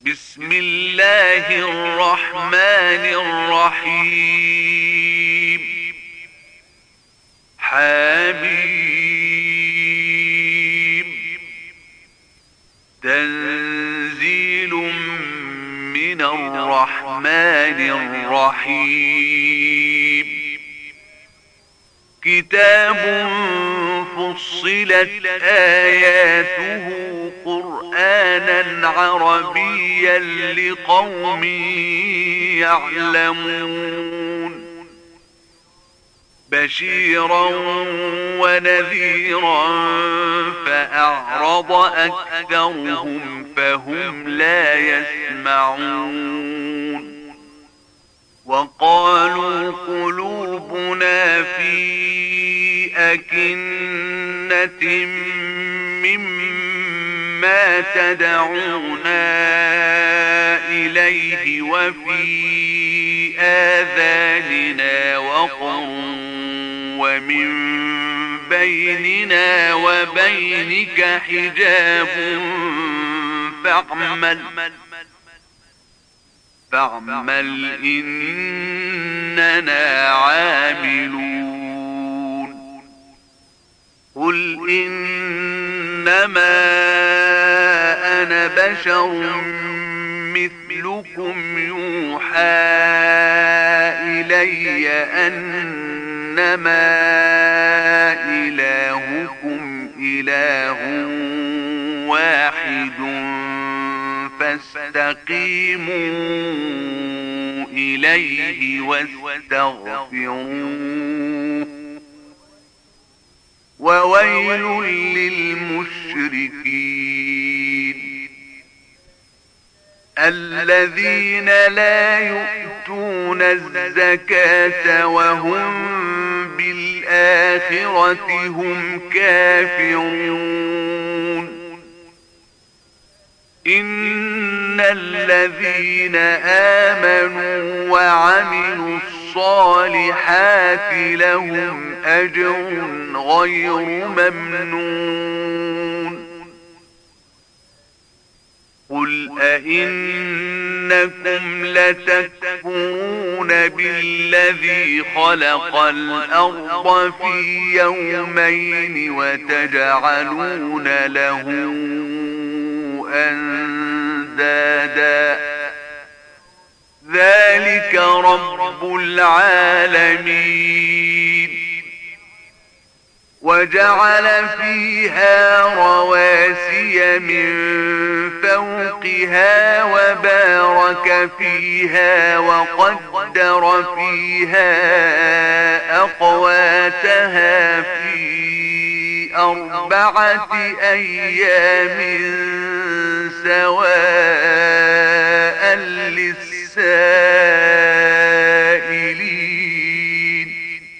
بسم الله الرحمن الرحيم. حميم. تنزيل من الرحمن الرحيم. كتاب فصلت آياته قرآنا عربيا لقوم يعلمون. بشيرا ونذيرا فأعرض أكثرهم فهم لا يسمعون. وقالوا قلوبنا في أكنة مما تدعونا إليه وفي آذاننا وقر ومن بيننا وبينك حجاب فاعمل إننا عاملون. قل إنما أنا بشر مثلكم يوحى إلي أنما إلهكم إله واحد فاستقيموا إليه واستغفروه. وويل للمشركين الذين لا يؤتون الزكاة وهم بالآخرة هم كافرون. إن الذين آمنوا وعملوا الصالحات لهم أجر غير ممنون. قل أئنكم لتكفرون بالذي خلق الأرض في يومين وتجعلون له أندادا ذلك رب العالمين. وجعل فيها رواسي من فوقها وبارك فيها وقدر فيها أقواتها في 4 أيام سواء للسائلين.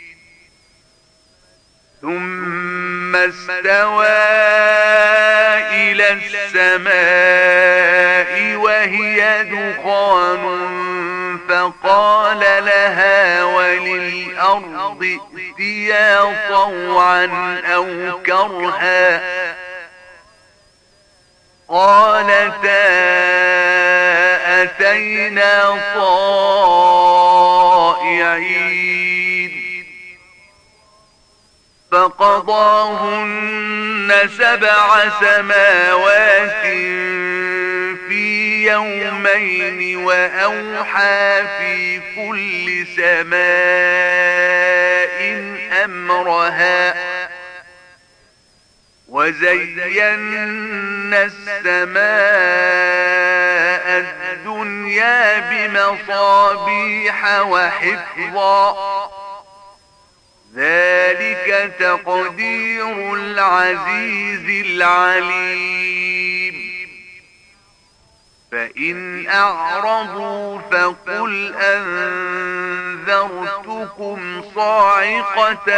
ثم استوى إلى السماء وهي دخان فقال لها وللأرض ائتيا طوعا أو كرها قالتا أتينا طائعين. فقضاهن 7 سماوات في يومين وأوحى في كل سماء أمرها وزينا السماء الدنيا بمصابيح وحفظا ذلك تقدير العزيز العليم. فإن أعرضوا فقل أنذرتكم صاعقة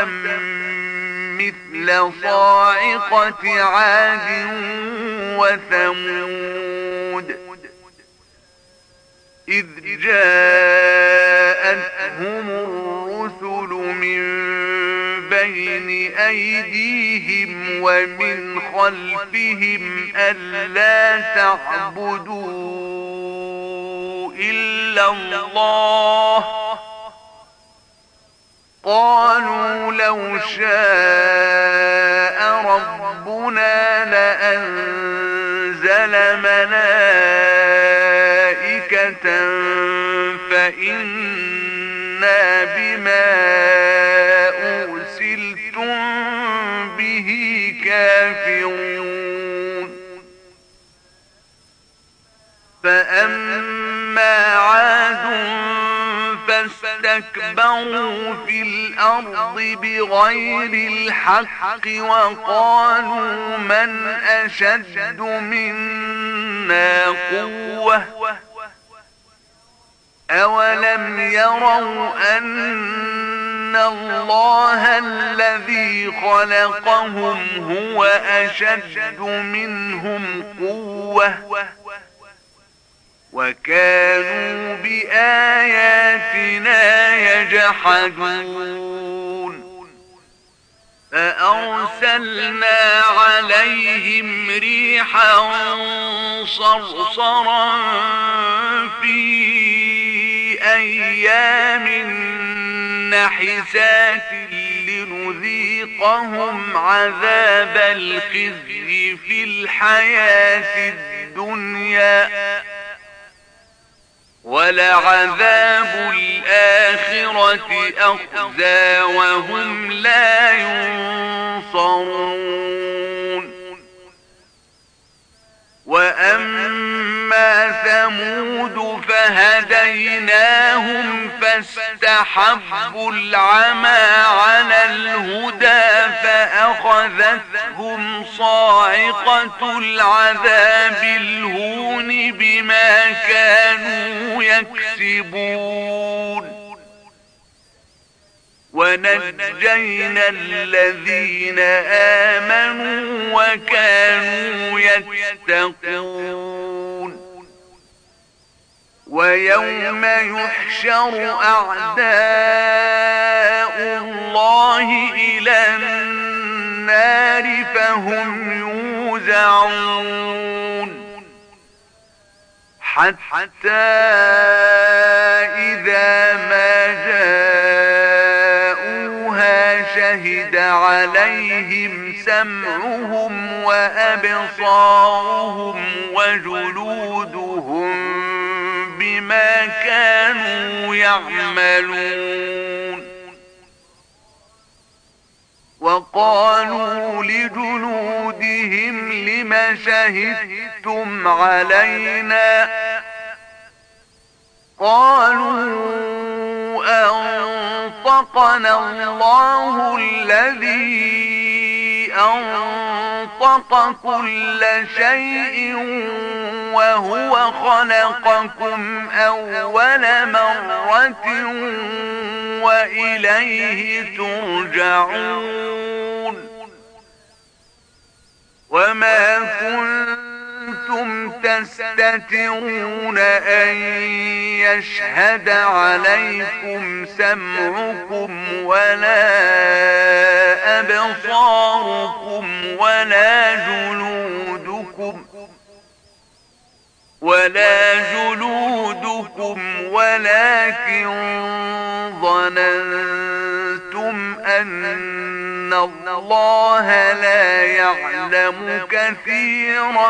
مثل صاعقة عاد وثمود إذ جاءتهم الرسل من بين أيديهم ومن خلفهم ألا تعبدوا إلا الله قالوا لو شاء ربنا لأنزل ملائكة فإنا بما أرسلتم به كافرون فأما عاد فاستكبروا في الأرض بغير الحق وقالوا من أشد منا قوة أولم يروا أن الله الذي خلقهم هو أشد منهم قوة وكانوا بآياتنا يجحدون فأرسلنا عليهم ريحا صرصرا في أيام نحسات لنذيقهم عذاب الخزي في الحياة الدنيا ولعذاب الآخرة أخزى وهم لا ينصرون وأما ثمود فهديناهم فاستحبوا العمى على الهدى فأخذتهم صاعقة العذاب الهون بما كانوا يكسبون ونجينا الذين آمنوا وكانوا يتقون ويوم يحشر أعداء الله إلى النار فهم يوزعون حتى إذا ما جاءوها شهد عليهم سمعهم وأبصارهم وجلودهم بما كانوا يعملون وقالوا لجلودهم لم شهدتم علينا قالوا أنطقنا الله الذي أنطق كل شيء وهو خلقكم أول مرة وإليه ترجعون وما كنتم تستترون أن يشهد عليكم سمعكم ولا أبصاركم ولا جلودكم ولكن ظننتم أن الله لا يعلم كثيرا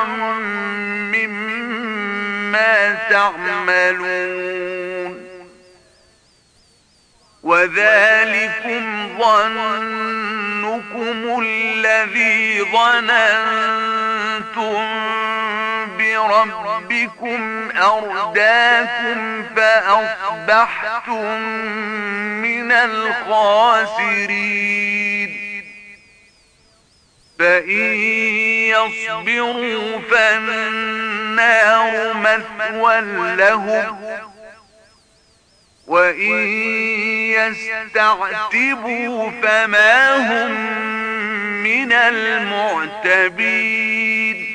مما تعملون وذلكم ظنكم الذي ظننتم بربكم أرداكم فأصبحتم من الخاسرين فإن يصبروا فالنار مثوى لهم وإن يستعتبوا فما هم من المعتبين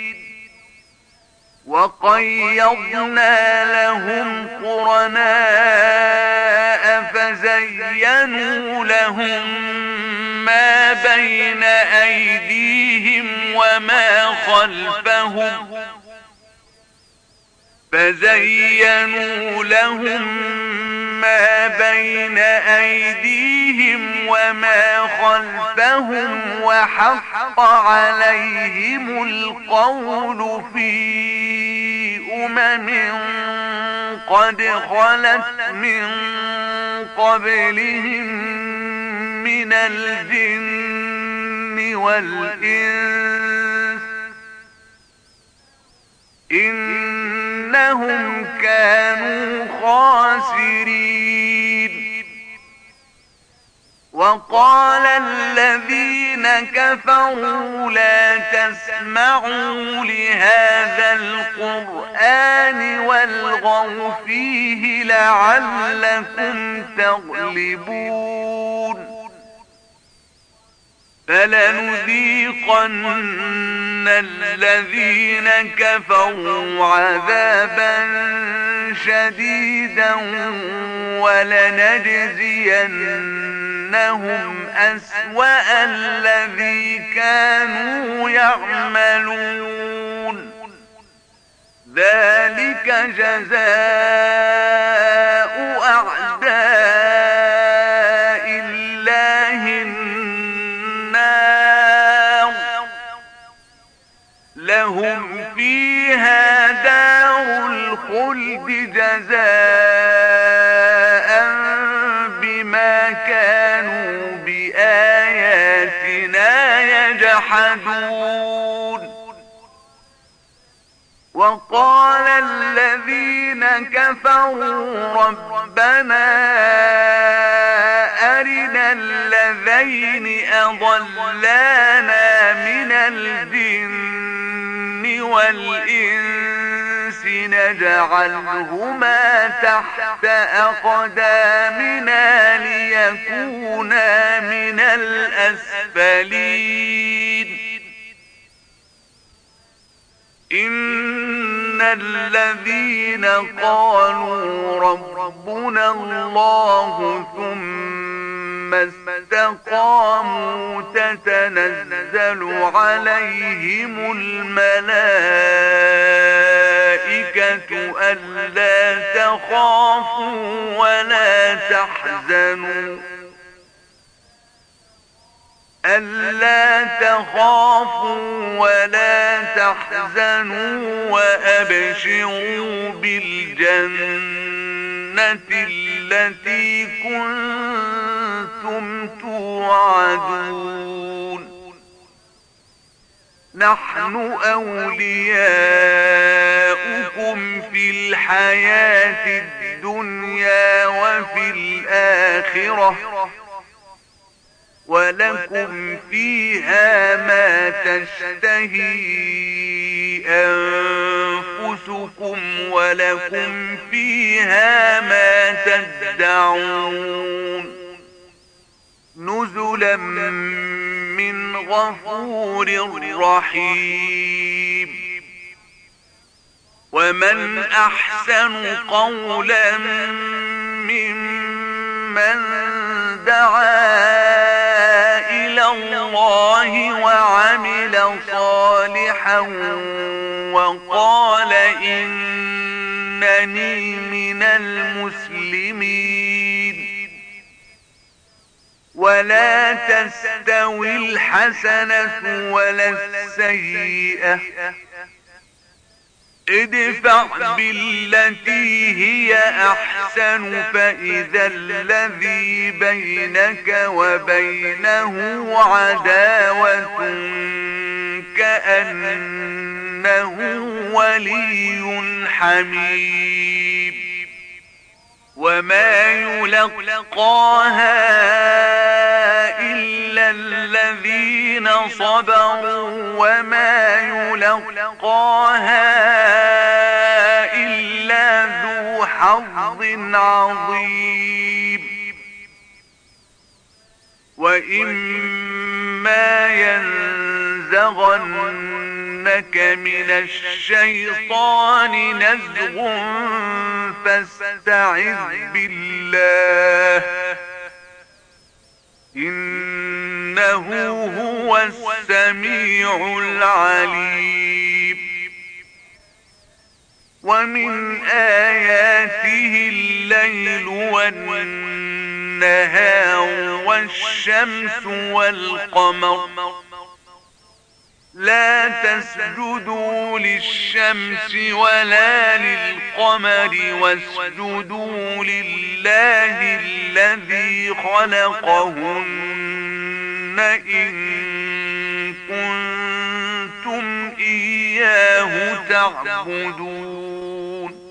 وقيضنا لهم قرناء فزينوا لهم ما بين أيديهم وما خلفهم فزينوا لهم ما بين أيديهم وما خلفهم وحق عليهم القول في قد خلت من قبلهم من الجن والإنس إنهم كانوا خاسرين. وقال الذين كفروا لا تسمعوا لهذا القرآن والغوا فيه لعلكم تغلبون. فلنذيقن الذين كفروا عذابا شديدا ولنجزينهم أسوأ الذي كانوا يعملون. ذلك جزاء أعداء الله النار لهم فيها دار الخلد جزاء بما كانوا بآياتنا يجحدون. وقال الذين كفروا ربنا أرنا الذين أضلانا من الجن والإنس نجعلهما تحت أقدامنا ليكونا من الأسفلين. إن الذين قالوا ربنا الله ثم استقاموا تتنزل عليهم الملائكة ألا تخافوا ولا تحزنوا وأبشروا بالجنة التي كنتم توعدون. نحن أولياؤكم في الحياة الدنيا وفي الآخرة ولكم فيها ما تشتهي أنفسكم ولكم فيها ما تدعون. نزلا من غفور رحيم. ومن أحسن قولا ممن دعا إلى الله وعمل صالحا وقال إنني من المسلمين. ولا تستوي الحسنة ولا السيئة ادفع بالتي هي أحسن فإذا الذي بينك وبينه عداوة كأنه ولي حميم. وما يلقاها إلا الذين صبروا وما يلقاها إلا ذو حظ عظيم. وإما ينزغنك من الشيطان نزغ فاستعذ بالله إنه هو السميع العليم. ومن آياته الليل والنهار والشمس والقمر لا تسجدوا للشمس ولا للقمر واسجدوا لله الذي خلقهن إن كنتم إياه تعبدون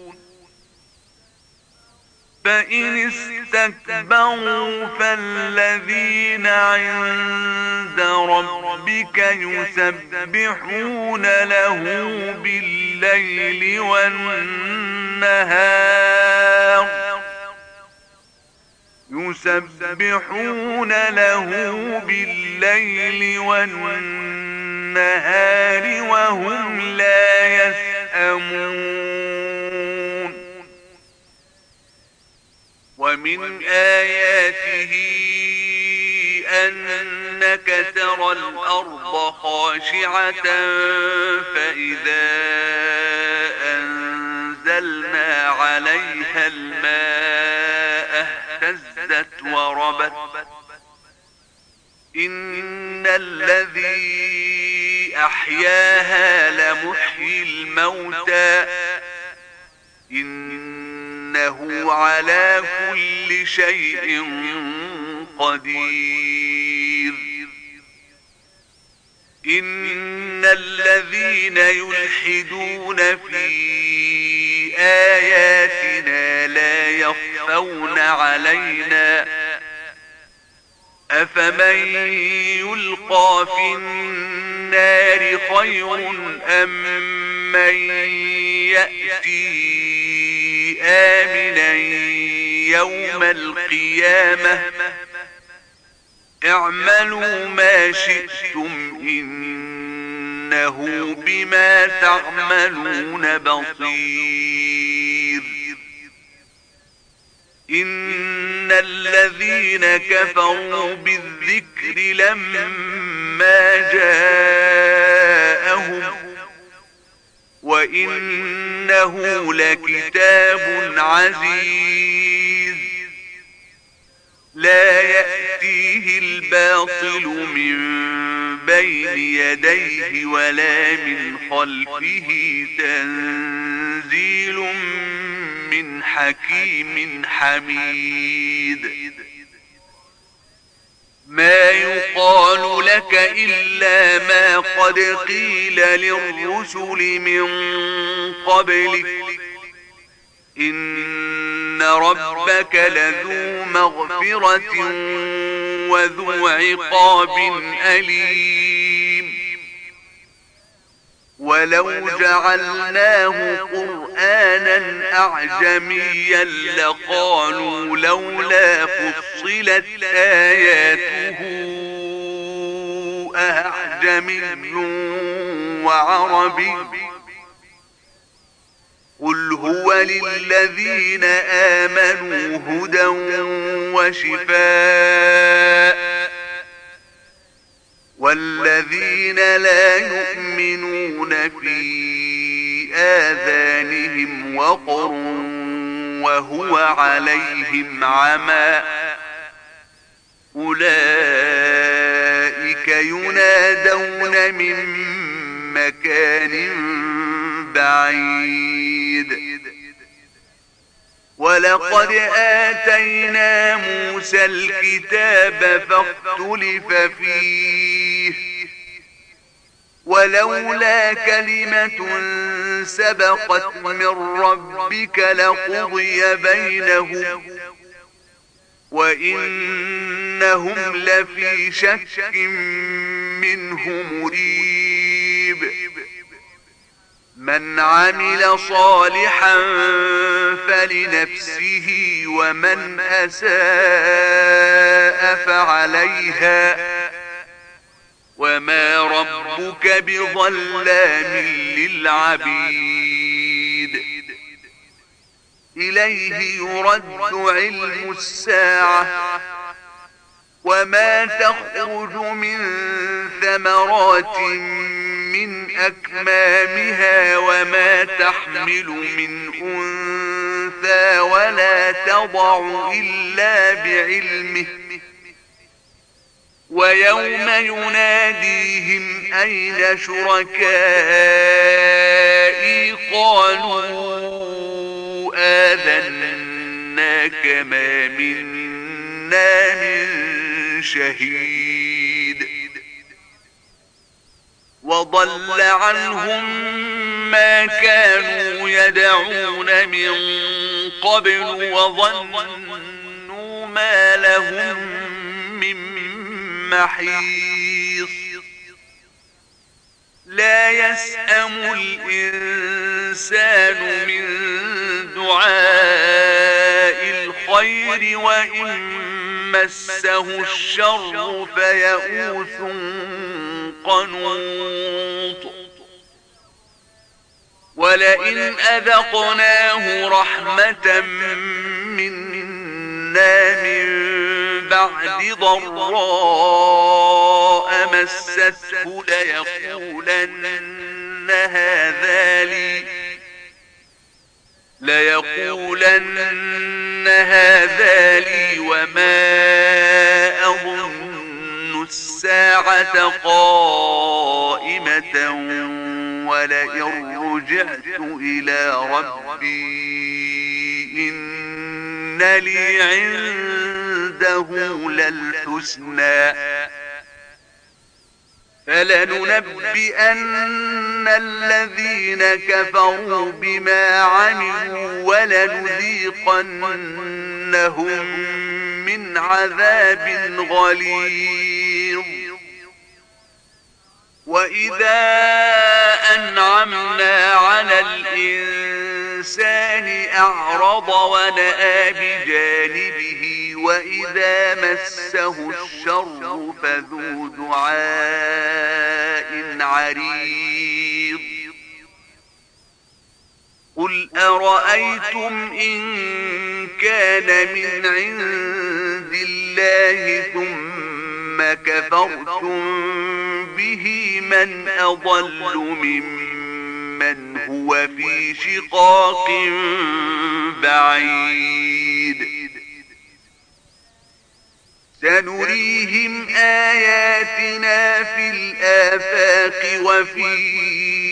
فإن استكبروا فالذين عند ربك يسبحون له بالليل والنهار وهم لا يسأمون ومن آياته أنك ترى الأرض خاشعة فإذا أنزلنا عليها الماء اهتزت وربت إن الذي أحياها لمحيي الموتى إنه على كل شيء قدير إن الذين يلحدون في آياتنا لا يخفون علينا أفمن يلقى في النار خير أم من يأتي آمنا يوم القيامة اعملوا ما شئتم إنه بما تعملون بصير إن الذين كفروا بالذكر لما جاءهم وإنه لكتاب عزيز لا يأتيه الباطل من بين يديه ولا من خلفه تنزيل من حكيم حميد ما يقال لك إلا ما قد قيل للرسل من قبلك إن ربك لذو مغفرة وذو عقاب أليم ولو جعلناه قرآنا أعجميا لقالوا لولا فصلت آياته أعجمي وعربي قل هو للذين آمنوا هدى وشفاء والذين لا يؤمنون في آذانهم وقر وهو عليهم عمى أولئك ينادون من مكان بعيد ولقد آتينا موسى الكتاب فاختلف فيه ولولا كلمة سبقت من ربك لقضي بينهم وإنهم لفي شك منه مريب من عمل صالحا فلنفسه ومن أساء فعليها وما ربك بظلام للعبيد إليه يرد علم الساعة وما تخرج من ثمرات من أكمامها وما تحمل من أنثى ولا تضع إلا بعلمه ويوم يناديهم أين شركائي قالوا آذناك ما منا من شهيد وضل عنهم ما كانوا يدعون من قبل وظنوا ما لهم من محيص لا يسأم الإنسان من دعاء الخير وإن مسه الشر فيئوس قنوط ولئن أذقناه رحمة منا من بعد ضراء مسته ليقولن هذا لي وما أظن الساعة قائمة ولئن رجعت إلى ربي إن لي عنده للحسنى فلننبئن الذين كفروا بما عملوا ولنذيقنهم من عذاب غليظ وإذا أنعمنا على الإنسان أعرض ونأى بجانبه وإذا مسه الشر فذو دعاء عريض قل أرأيتم إن كان من عند الله ثم كفرتم به من أضل ممن هو في شقاق بعيد سنريهم آياتنا في الآفاق وفي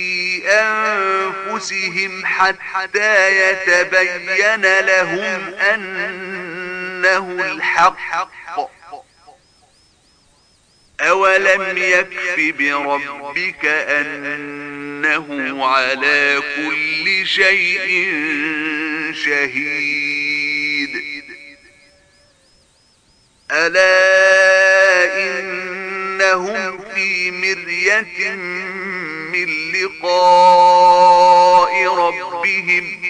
أنفسهم حتى يتبين لهم أنه الحق أولم يكف بربك أنه على كل شيء شهيد ألا إنهم في مرية من لقاء ربهم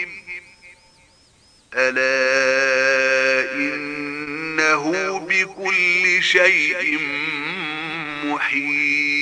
ألا إنه بكل شيء محيط